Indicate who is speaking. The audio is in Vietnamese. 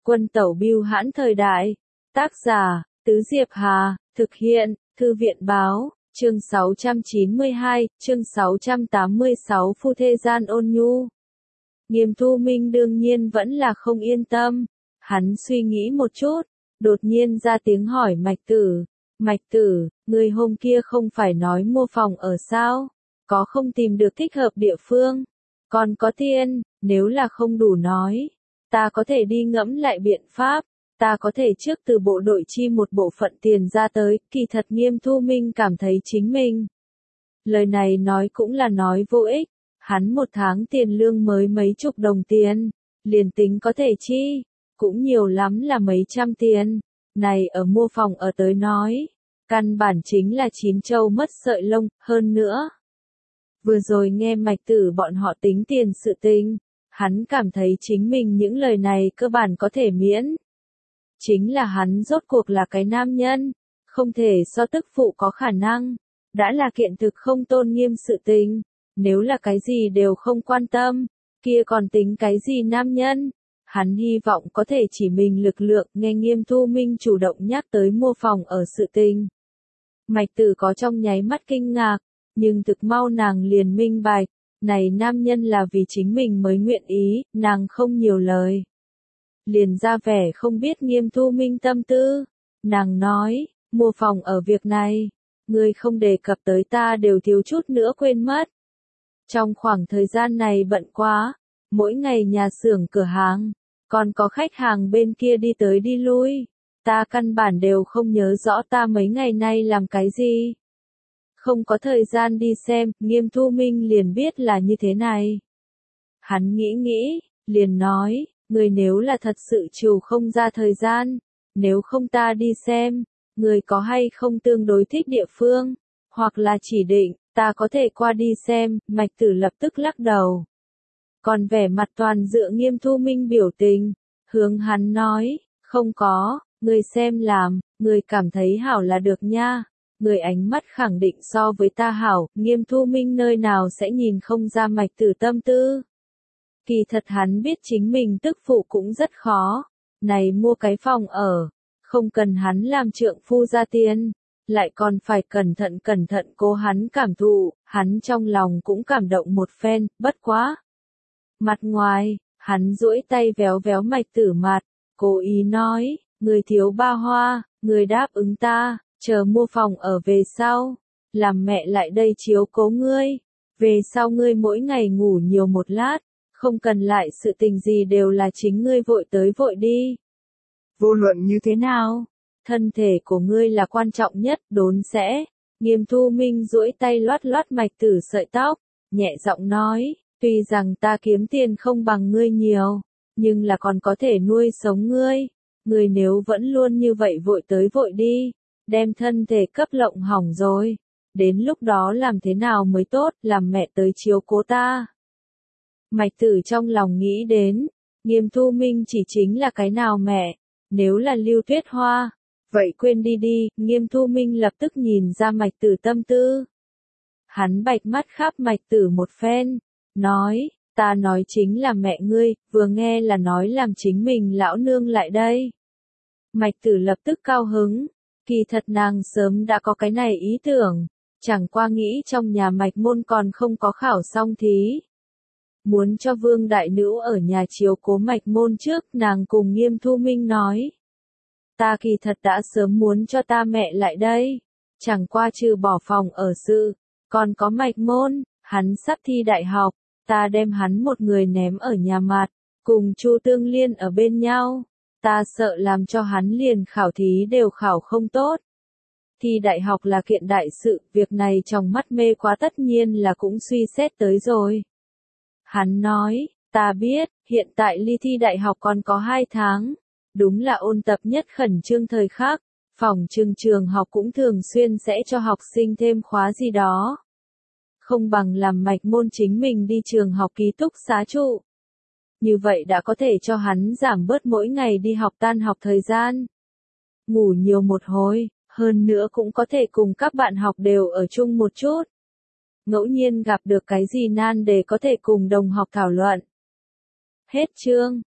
Speaker 1: Quân tẩu bưu hãn thời đại. Tác giả, Tứ Diệp Hà, thực hiện, Thư viện báo, chương 692, chương 686 phu thê gian ôn nhu. Nghiêm Thu Minh đương nhiên vẫn là không yên tâm. Hắn suy nghĩ một chút, đột nhiên ra tiếng hỏi Mạch Tử. Mạch Tử, người hôm kia không phải nói mua phòng ở sao? Có không tìm được thích hợp địa phương? Còn có tiền, nếu là không đủ nói. Ta có thể đi ngẫm lại biện pháp. Ta có thể trước từ bộ đội chi một bộ phận tiền ra tới. Kỳ thật Nghiêm Thu Minh cảm thấy chính mình. Lời này nói cũng là nói vô ích. Hắn một tháng tiền lương mới mấy chục đồng tiền. Liền tính có thể chi. Cũng nhiều lắm là mấy trăm tiền. Này ở mua phòng ở tới nói. Căn bản chính là chín châu mất sợi lông, hơn nữa. Vừa rồi nghe Mạch Tử bọn họ tính tiền sự tình. Hắn cảm thấy chính mình những lời này cơ bản có thể miễn. Chính là hắn rốt cuộc là cái nam nhân. Không thể so tức phụ có khả năng. Đã là kiện thực không tôn nghiêm sự tình. Nếu là cái gì đều không quan tâm. Kia còn tính cái gì nam nhân. Hắn hy vọng có thể chỉ mình lực lượng nghe Nghiêm Thu Minh chủ động nhắc tới mua phòng ở sự tình. Mạch Tử có trong nháy mắt kinh ngạc, nhưng thực mau nàng liền minh bạch, này nam nhân là vì chính mình mới nguyện ý, nàng không nhiều lời. Liền ra vẻ không biết Nghiêm Thu Minh tâm tư, nàng nói, mua phòng ở việc này, ngươi không đề cập tới ta đều thiếu chút nữa quên mất. Trong khoảng thời gian này bận quá, mỗi ngày nhà xưởng cửa hàng, còn có khách hàng bên kia đi tới đi lui. Ta căn bản đều không nhớ rõ ta mấy ngày nay làm cái gì. Không có thời gian đi xem, Nghiêm Thu Minh liền biết là như thế này. Hắn nghĩ, liền nói, người nếu là thật sự chịu không ra thời gian, nếu không ta đi xem, người có hay không tương đối thích địa phương, hoặc là chỉ định, ta có thể qua đi xem, Mạch Tử lập tức lắc đầu. Còn vẻ mặt toàn dựa Nghiêm Thu Minh biểu tình, hướng hắn nói, không có. Người xem làm, người cảm thấy hảo là được nha. Người ánh mắt khẳng định so với ta hảo, Nghiêm Thu Minh nơi nào sẽ nhìn không ra Mạch Tử tâm tư. Kỳ thật hắn biết chính mình tức phụ cũng rất khó. Này mua cái phòng ở, không cần hắn làm trượng phu ra tiền, lại còn phải cẩn thận cố hắn cảm thụ, hắn trong lòng cũng cảm động một phen, bất quá. Mặt ngoài, hắn duỗi tay véo véo Mạch Tử mặt, cố ý nói. Người thiếu ba hoa, người đáp ứng ta, chờ mua phòng ở về sau, làm mẹ lại đây chiếu cố ngươi, về sau ngươi mỗi ngày ngủ nhiều một lát, không cần lại sự tình gì đều là chính ngươi vội tới vội đi. Vô luận như thế nào, thân thể của ngươi là quan trọng nhất, đốn sẽ. Nghiêm Thu Minh duỗi tay loát loát Mạch Tử sợi tóc, nhẹ giọng nói, tuy rằng ta kiếm tiền không bằng ngươi nhiều, nhưng là còn có thể nuôi sống ngươi. Người nếu vẫn luôn như vậy vội tới vội đi, đem thân thể cấp lộng hỏng rồi, đến lúc đó làm thế nào mới tốt, làm mẹ tới chiếu cố ta. Mạch Tử trong lòng nghĩ đến, Nghiêm Thu Minh chỉ chính là cái nào mẹ, nếu là Lưu Tuyết Hoa, vậy quên đi đi, Nghiêm Thu Minh lập tức nhìn ra Mạch Tử tâm tư. Hắn bạch mắt khắp Mạch Tử một phen, nói, ta nói chính là mẹ ngươi, vừa nghe là nói làm chính mình lão nương lại đây. Mạch Tử lập tức cao hứng, kỳ thật nàng sớm đã có cái này ý tưởng, chẳng qua nghĩ trong nhà Mạch môn còn không có khảo xong thí. Muốn cho Vương đại nữ ở nhà chiếu cố Mạch môn trước, nàng cùng Nghiêm Thu Minh nói. Ta kỳ thật đã sớm muốn cho ta mẹ lại đây, chẳng qua trừ bỏ phòng ở sự, còn có Mạch môn, hắn sắp thi đại học, ta đem hắn một người ném ở nhà mặt, cùng Chu Tương Liên ở bên nhau. Ta sợ làm cho hắn liền khảo thí đều khảo không tốt. Thi đại học là kiện đại sự, việc này trong mắt mê quá tất nhiên là cũng suy xét tới rồi. Hắn nói, ta biết, hiện tại ly thi đại học còn có 2 tháng. Đúng là ôn tập nhất khẩn trương thời khắc, phòng trường học cũng thường xuyên sẽ cho học sinh thêm khóa gì đó. Không bằng làm Mạch môn chính mình đi trường học ký túc xá trụ. Như vậy đã có thể cho hắn giảm bớt mỗi ngày đi học tan học thời gian. Ngủ nhiều một hồi, hơn nữa cũng có thể cùng các bạn học đều ở chung một chút. Ngẫu nhiên gặp được cái gì nan đề có thể cùng đồng học thảo luận. Hết chương.